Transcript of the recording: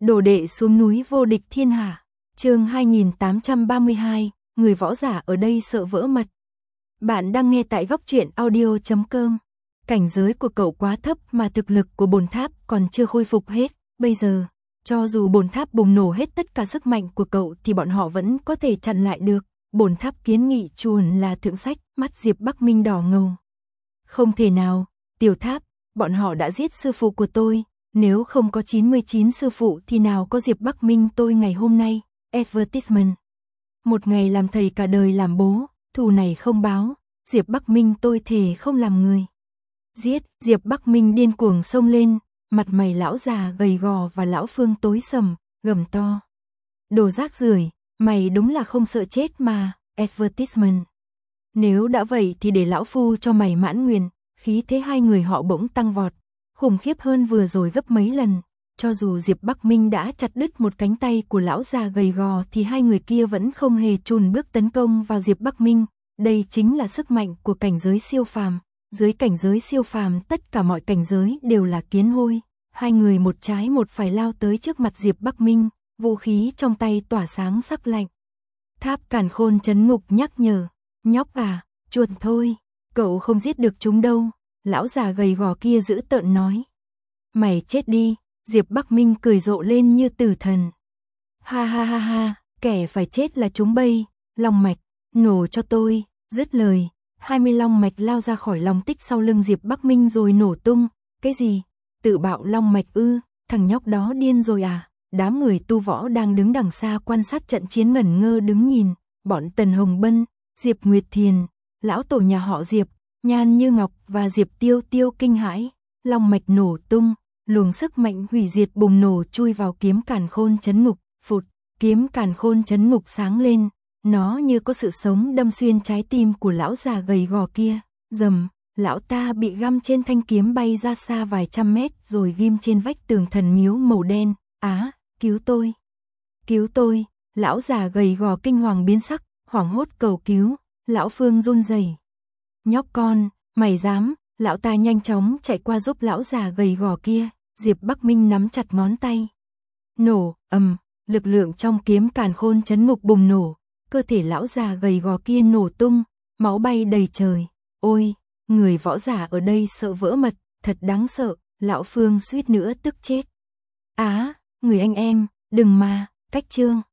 Đồ đệ xuống núi vô địch thiên hạ. Chương 2832, người võ giả ở đây sợ vỡ mật. Bạn đang nghe tại góc truyện audio.com. Cảnh giới của cậu quá thấp mà thực lực của bồn tháp còn chưa khôi phục hết. Bây giờ, cho dù bồn tháp bùng nổ hết tất cả sức mạnh của cậu thì bọn họ vẫn có thể chặn lại được. Bồn tháp kiến nghị chuồn là thượng sách, mắt Diệp Bắc Minh đỏ ngầu. Không thể nào, Tiểu Tháp, bọn họ đã giết sư phụ của tôi. Nếu không có 99 sư phụ thì nào có Diệp Bắc Minh tôi ngày hôm nay. Advertisement. Một ngày làm thầy cả đời làm bố, thù này không báo, Diệp Bắc Minh tôi thề không làm người. Giết, Diệp Bắc Minh điên cuồng xông lên, mặt mày lão già gầy gò và lão Phương tối sầm, gầm to. Đồ rác rưởi, mày đúng là không sợ chết mà, advertisement. Nếu đã vậy thì để lão phu cho mày mãn nguyện, khí thế hai người họ bỗng tăng vọt, khủng khiếp hơn vừa rồi gấp mấy lần. Cho dù Diệp Bắc Minh đã chặt đứt một cánh tay của lão già gầy gò thì hai người kia vẫn không hề chùn bước tấn công vào Diệp Bắc Minh. Đây chính là sức mạnh của cảnh giới siêu phàm. Dưới cảnh giới siêu phàm tất cả mọi cảnh giới đều là kiến hôi. Hai người một trái một phải lao tới trước mặt Diệp Bắc Minh, vũ khí trong tay tỏa sáng sắc lạnh. Tháp Càn Khôn trấn ngục nhắc nhở, nhóc à, chuột thôi, cậu không giết được chúng đâu. Lão già gầy gò kia dữ tợn nói. Mày chết đi, Diệp Bắc Minh cười rộ lên như tử thần. Ha ha ha ha, kẻ phải chết là chúng bây, long mạch, nổ cho tôi, dứt lời, 20 long mạch lao ra khỏi long tích sau lưng Diệp Bắc Minh rồi nổ tung. Cái gì? Tự bạo long mạch ư? Thằng nhóc đó điên rồi à? Đám người tu võ đang đứng đằng xa quan sát trận chiến ngẩn ngơ đứng nhìn, bọn Tần Hồng Bân, Diệp Nguyệt Thiền, lão tổ nhà họ Diệp, Nhan Như Ngọc và Diệp Tiêu Tiêu kinh hãi, long mạch nổ tung, luồng sức mạnh hủy diệt bùng nổ chui vào kiếm Càn Khôn trấn ngục, phụt, kiếm Càn Khôn trấn ngục sáng lên, nó như có sự sống đâm xuyên trái tim của lão già gầy gò kia, rầm, lão ta bị găm trên thanh kiếm bay ra xa vài trăm mét rồi ghim trên vách tường thần miếu màu đen. Á, cứu tôi! Cứu tôi! Lão già gầy gò kinh hoàng biến sắc, hoảng hốt cầu cứu, lão Phương run rẩy. Nhóc con, mày dám? Lão ta nhanh chóng chạy qua giúp lão già gầy gò kia. Diệp Bắc Minh nắm chặt ngón tay. Nổ, lực lượng trong kiếm Càn Khôn trấn ngục bùng nổ, cơ thể lão già gầy gò kia nổ tung, máu bay đầy trời. Ôi, người võ giả ở đây sợ vỡ mật, thật đáng sợ, lão Phương suýt nữa tức chết. Á, người anh em, đừng mà, cách chương.